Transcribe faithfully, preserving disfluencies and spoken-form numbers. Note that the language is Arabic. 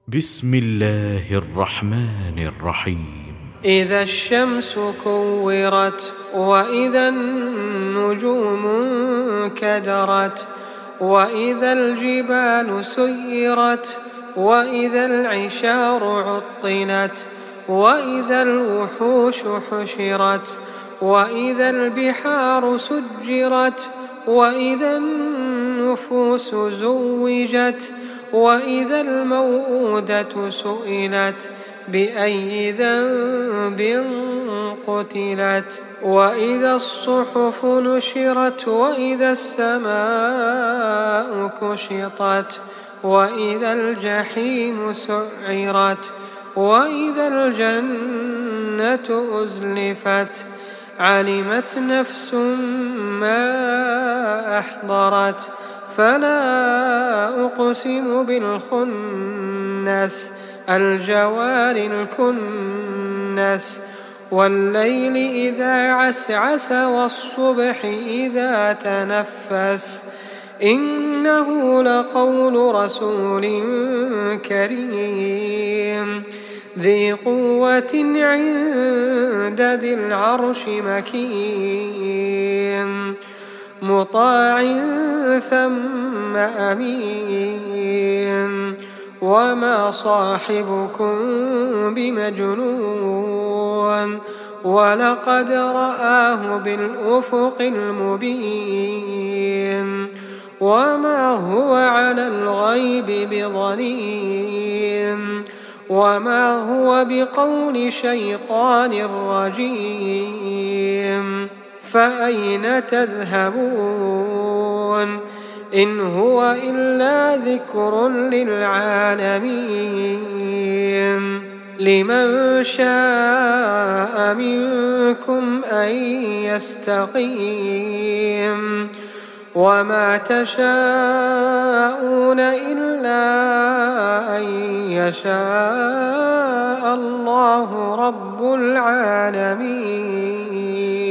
بسم الله الرحمن الرحيم. إذا الشمس كورت وإذا النجوم انكدرت وإذا الجبال سيرت وإذا العشار عطلت وإذا الوحوش حشرت وإذا البحار سجرت وإذا النفوس زوجت وإذا الموءودة سئلت بأي ذنب قتلت وإذا الصحف نشرت وإذا السماء كشطت وإذا الجحيم سعرت وإذا الجنة أزلفت علمت نفس ما أحضرت فلا أقسم بالخنس الجوار الكنس والليل إذا عسعس والصبح إذا تنفس إنه لقول رسول كريم ذي قوة عند ذي العرش مكين مطاع ثم أمين وما صاحبكم بمجنون ولقد رآه بالأفق المبين وما هو على الغيب بضنين وما هو بقول شيطان رجيم فأين تذهبون إن هو إلا ذكر للعالمين لمن شاء منكم أن يستقيم وما تشاءون إلا أن يشاء الله رب العالمين.